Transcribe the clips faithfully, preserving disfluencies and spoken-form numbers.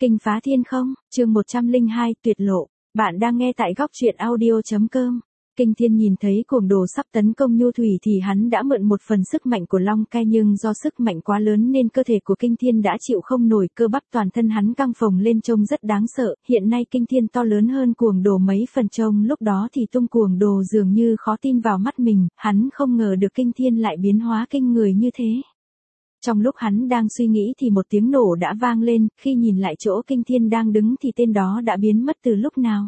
Kinh phá thiên không, chương một trăm lẻ hai, tuyệt lộ. Bạn đang nghe tại góc truyện audio.com. Kinh Thiên nhìn thấy cuồng đồ sắp tấn công Nhu Thủy thì hắn đã mượn một phần sức mạnh của Long Cai, nhưng do sức mạnh quá lớn nên cơ thể của Kinh Thiên đã chịu không nổi, cơ bắp toàn thân hắn căng phồng lên trông rất đáng sợ. Hiện nay Kinh Thiên to lớn hơn cuồng đồ mấy phần, trông lúc đó thì tung cuồng đồ dường như khó tin vào mắt mình, hắn không ngờ được Kinh Thiên lại biến hóa kinh người như thế. Trong lúc hắn đang suy nghĩ thì một tiếng nổ đã vang lên, khi nhìn lại chỗ Kinh Thiên đang đứng thì tên đó đã biến mất từ lúc nào.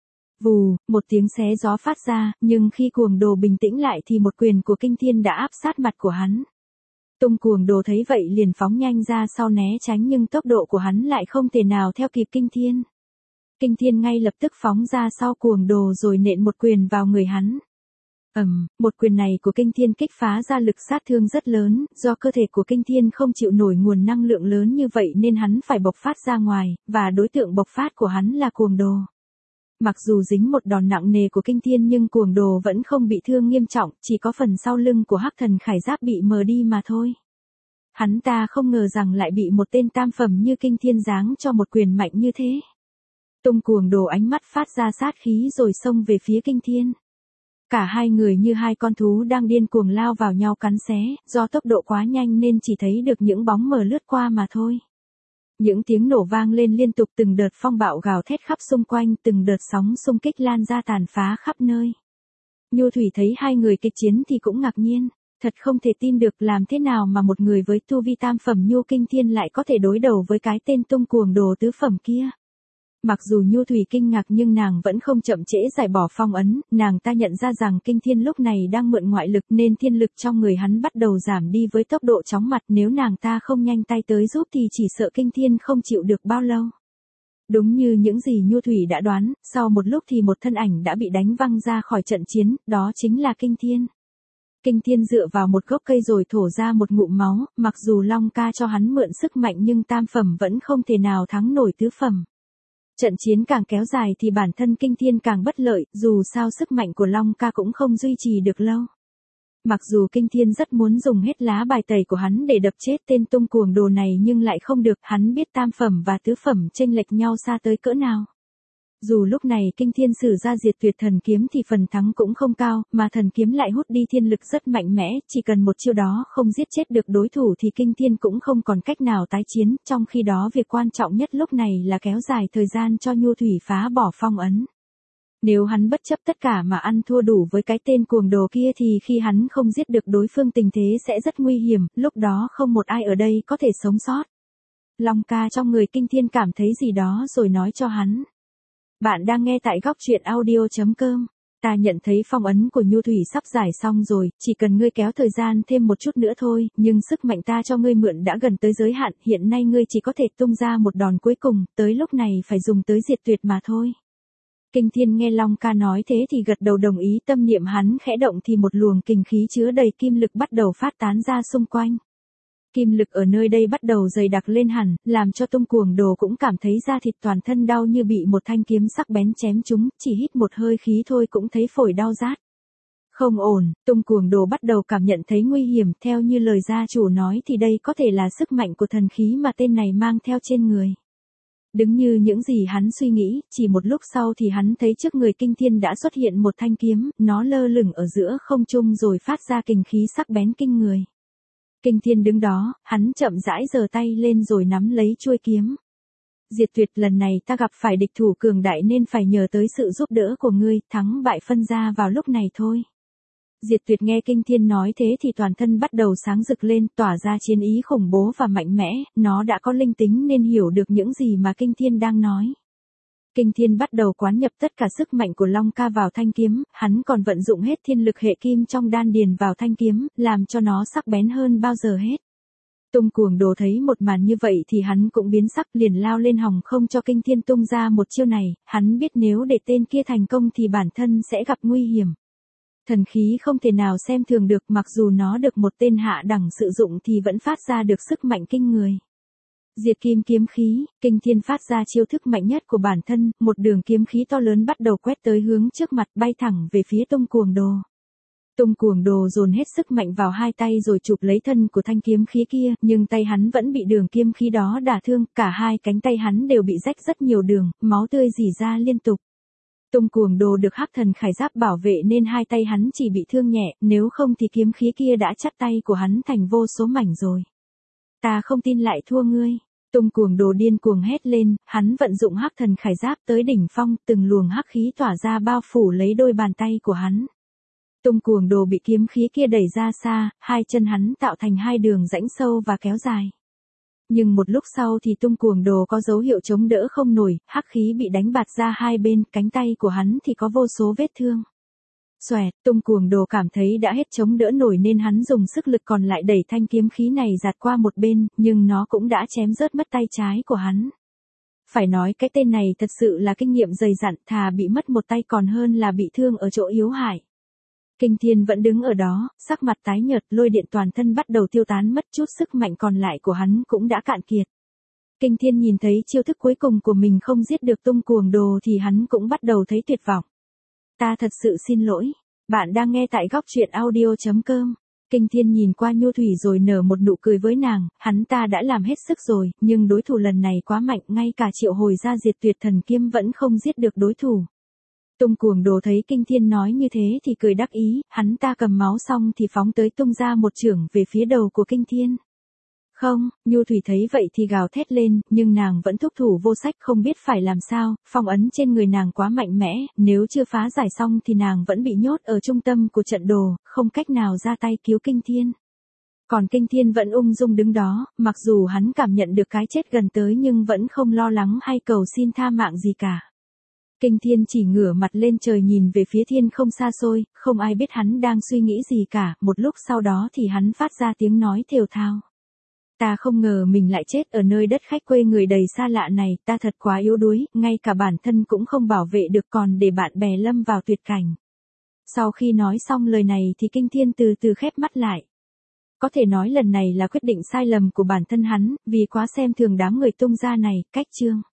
Vù, một tiếng xé gió phát ra, nhưng khi cuồng đồ bình tĩnh lại thì một quyền của Kinh Thiên đã áp sát mặt của hắn. Tung cuồng đồ thấy vậy liền phóng nhanh ra sau né tránh, nhưng tốc độ của hắn lại không thể nào theo kịp Kinh Thiên. Kinh Thiên ngay lập tức phóng ra sau cuồng đồ rồi nện một quyền vào người hắn. Ầm, um, một quyền này của Kinh Thiên kích phá ra lực sát thương rất lớn, do cơ thể của Kinh Thiên không chịu nổi nguồn năng lượng lớn như vậy nên hắn phải bộc phát ra ngoài, và đối tượng bộc phát của hắn là cuồng đồ. Mặc dù dính một đòn nặng nề của Kinh Thiên nhưng cuồng đồ vẫn không bị thương nghiêm trọng, chỉ có phần sau lưng của Hắc Thần Khải Giáp bị mờ đi mà thôi. Hắn ta không ngờ rằng lại bị một tên tam phẩm như Kinh Thiên giáng cho một quyền mạnh như thế. Tung cuồng đồ ánh mắt phát ra sát khí rồi xông về phía Kinh Thiên. Cả hai người như hai con thú đang điên cuồng lao vào nhau cắn xé, do tốc độ quá nhanh nên chỉ thấy được những bóng mờ lướt qua mà thôi. Những tiếng nổ vang lên liên tục, từng đợt phong bạo gào thét khắp xung quanh, từng đợt sóng xung kích lan ra tàn phá khắp nơi. Nhu Thủy thấy hai người kịch chiến thì cũng ngạc nhiên, thật không thể tin được làm thế nào mà một người với tu vi tam phẩm Nhu Kinh Thiên lại có thể đối đầu với cái tên tung cuồng đồ tứ phẩm kia. Mặc dù Nhu Thủy kinh ngạc nhưng nàng vẫn không chậm trễ giải bỏ phong ấn, nàng ta nhận ra rằng Kinh Thiên lúc này đang mượn ngoại lực nên thiên lực trong người hắn bắt đầu giảm đi với tốc độ chóng mặt, nếu nàng ta không nhanh tay tới giúp thì chỉ sợ Kinh Thiên không chịu được bao lâu. Đúng như những gì Nhu Thủy đã đoán, sau một lúc thì một thân ảnh đã bị đánh văng ra khỏi trận chiến, đó chính là Kinh Thiên. Kinh Thiên dựa vào một gốc cây rồi thổ ra một ngụm máu, mặc dù Long Ca cho hắn mượn sức mạnh nhưng tam phẩm vẫn không thể nào thắng nổi tứ phẩm. Trận chiến càng kéo dài thì bản thân Kinh Thiên càng bất lợi, dù sao sức mạnh của Long Ca cũng không duy trì được lâu. Mặc dù Kinh Thiên rất muốn dùng hết lá bài tẩy của hắn để đập chết tên tung cuồng đồ này nhưng lại không được, hắn biết tam phẩm và tứ phẩm chênh lệch nhau xa tới cỡ nào. Dù lúc này Kinh Thiên sử ra diệt tuyệt thần kiếm thì phần thắng cũng không cao, mà thần kiếm lại hút đi thiên lực rất mạnh mẽ, chỉ cần một chiêu đó không giết chết được đối thủ thì Kinh Thiên cũng không còn cách nào tái chiến, trong khi đó việc quan trọng nhất lúc này là kéo dài thời gian cho Nhu Thủy phá bỏ phong ấn. Nếu hắn bất chấp tất cả mà ăn thua đủ với cái tên cuồng đồ kia thì khi hắn không giết được đối phương tình thế sẽ rất nguy hiểm, lúc đó không một ai ở đây có thể sống sót. Long Ca trong người Kinh Thiên cảm thấy gì đó rồi nói cho hắn. Bạn đang nghe tại góc truyện audio.com. Ta nhận thấy phong ấn của Nhu Thủy sắp giải xong rồi, chỉ cần ngươi kéo thời gian thêm một chút nữa thôi, nhưng sức mạnh ta cho ngươi mượn đã gần tới giới hạn, hiện nay ngươi chỉ có thể tung ra một đòn cuối cùng, tới lúc này phải dùng tới diệt tuyệt mà thôi. Kinh Thiên nghe Long Ca nói thế thì gật đầu đồng ý, tâm niệm hắn khẽ động thì một luồng kình khí chứa đầy kim lực bắt đầu phát tán ra xung quanh. Kim lực ở nơi đây bắt đầu dày đặc lên hẳn, làm cho tung cuồng đồ cũng cảm thấy da thịt toàn thân đau như bị một thanh kiếm sắc bén chém trúng, chỉ hít một hơi khí thôi cũng thấy phổi đau rát. Không ổn, tung cuồng đồ bắt đầu cảm nhận thấy nguy hiểm, theo như lời gia chủ nói thì đây có thể là sức mạnh của thần khí mà tên này mang theo trên người. Đứng như những gì hắn suy nghĩ, chỉ một lúc sau thì hắn thấy trước người Kinh Thiên đã xuất hiện một thanh kiếm, nó lơ lửng ở giữa không trung rồi phát ra kình khí sắc bén kinh người. Kinh Thiên đứng đó, hắn chậm rãi giơ tay lên rồi nắm lấy chuôi kiếm. Diệt tuyệt, lần này ta gặp phải địch thủ cường đại nên phải nhờ tới sự giúp đỡ của ngươi, thắng bại phân ra vào lúc này thôi. Diệt tuyệt nghe Kinh Thiên nói thế thì toàn thân bắt đầu sáng rực lên, tỏa ra chiến ý khủng bố và mạnh mẽ, nó đã có linh tính nên hiểu được những gì mà Kinh Thiên đang nói. Kinh Thiên bắt đầu quán nhập tất cả sức mạnh của Long Ca vào thanh kiếm, hắn còn vận dụng hết thiên lực hệ kim trong đan điền vào thanh kiếm, làm cho nó sắc bén hơn bao giờ hết. Tung cuồng đồ thấy một màn như vậy thì hắn cũng biến sắc, liền lao lên hòng không cho Kinh Thiên tung ra một chiêu này, hắn biết nếu để tên kia thành công thì bản thân sẽ gặp nguy hiểm. Thần khí không thể nào xem thường được, mặc dù nó được một tên hạ đẳng sử dụng thì vẫn phát ra được sức mạnh kinh người. Diệt kim kiếm khí, Kinh Thiên phát ra chiêu thức mạnh nhất của bản thân, một đường kiếm khí to lớn bắt đầu quét tới hướng trước mặt, bay thẳng về phía tung cuồng đồ. Tung Cuồng Đồ dồn hết sức mạnh vào hai tay rồi chụp lấy thân của thanh kiếm khí kia, nhưng tay hắn vẫn bị đường kiếm khí đó đả thương, cả hai cánh tay hắn đều bị rách rất nhiều đường, máu tươi rỉ ra liên tục. Tung Cuồng Đồ được Hắc Thần Khải Giáp bảo vệ nên hai tay hắn chỉ bị thương nhẹ, nếu không thì kiếm khí kia đã chặt tay của hắn thành vô số mảnh rồi. Ta không tin lại thua ngươi. Tung Cuồng Đồ điên cuồng hét lên, hắn vận dụng Hắc Thần Khải Giáp tới đỉnh phong, từng luồng hắc khí tỏa ra bao phủ lấy đôi bàn tay của hắn. Tung Cuồng Đồ bị kiếm khí kia đẩy ra xa, hai chân hắn tạo thành hai đường rãnh sâu và kéo dài. Nhưng một lúc sau thì Tung Cuồng Đồ có dấu hiệu chống đỡ không nổi, hắc khí bị đánh bạt ra hai bên, cánh tay của hắn thì có vô số vết thương. Xoẹt, Tung Cuồng Đồ cảm thấy đã hết chống đỡ nổi nên hắn dùng sức lực còn lại đẩy thanh kiếm khí này giạt qua một bên, nhưng nó cũng đã chém rớt mất tay trái của hắn. Phải nói cái tên này thật sự là kinh nghiệm dày dặn, thà bị mất một tay còn hơn là bị thương ở chỗ yếu hại. Kinh Thiên vẫn đứng ở đó, sắc mặt tái nhợt, lôi điện toàn thân bắt đầu tiêu tán mất, chút sức mạnh còn lại của hắn cũng đã cạn kiệt. Kinh Thiên nhìn thấy chiêu thức cuối cùng của mình không giết được Tung Cuồng Đồ thì hắn cũng bắt đầu thấy tuyệt vọng. Ta thật sự xin lỗi. Bạn đang nghe tại góc truyện audio chấm com. Kinh Thiên nhìn qua Nhu Thủy rồi nở một nụ cười với nàng, hắn ta đã làm hết sức rồi, nhưng đối thủ lần này quá mạnh, ngay cả triệu hồi ra Diệt Tuyệt Thần Kiếm vẫn không giết được đối thủ. Tung Cuồng Đồ thấy Kinh Thiên nói như thế thì cười đắc ý, hắn ta cầm máu xong thì phóng tới tung ra một chưởng về phía đầu của Kinh Thiên. Không, Nhu Thủy thấy vậy thì gào thét lên, nhưng nàng vẫn thúc thủ vô sách, không biết phải làm sao, phong ấn trên người nàng quá mạnh mẽ, nếu chưa phá giải xong thì nàng vẫn bị nhốt ở trung tâm của trận đồ, không cách nào ra tay cứu Kinh Thiên. Còn Kinh Thiên vẫn ung dung đứng đó, mặc dù hắn cảm nhận được cái chết gần tới nhưng vẫn không lo lắng hay cầu xin tha mạng gì cả. Kinh Thiên chỉ ngửa mặt lên trời nhìn về phía thiên không xa xôi, không ai biết hắn đang suy nghĩ gì cả, một lúc sau đó thì hắn phát ra tiếng nói thều thào. Ta không ngờ mình lại chết ở nơi đất khách quê người đầy xa lạ này, ta thật quá yếu đuối, ngay cả bản thân cũng không bảo vệ được còn để bạn bè lâm vào tuyệt cảnh. Sau khi nói xong lời này thì Kinh Thiên từ từ khép mắt lại. Có thể nói lần này là quyết định sai lầm của bản thân hắn, vì quá xem thường đám người Tung gia này, cách chương.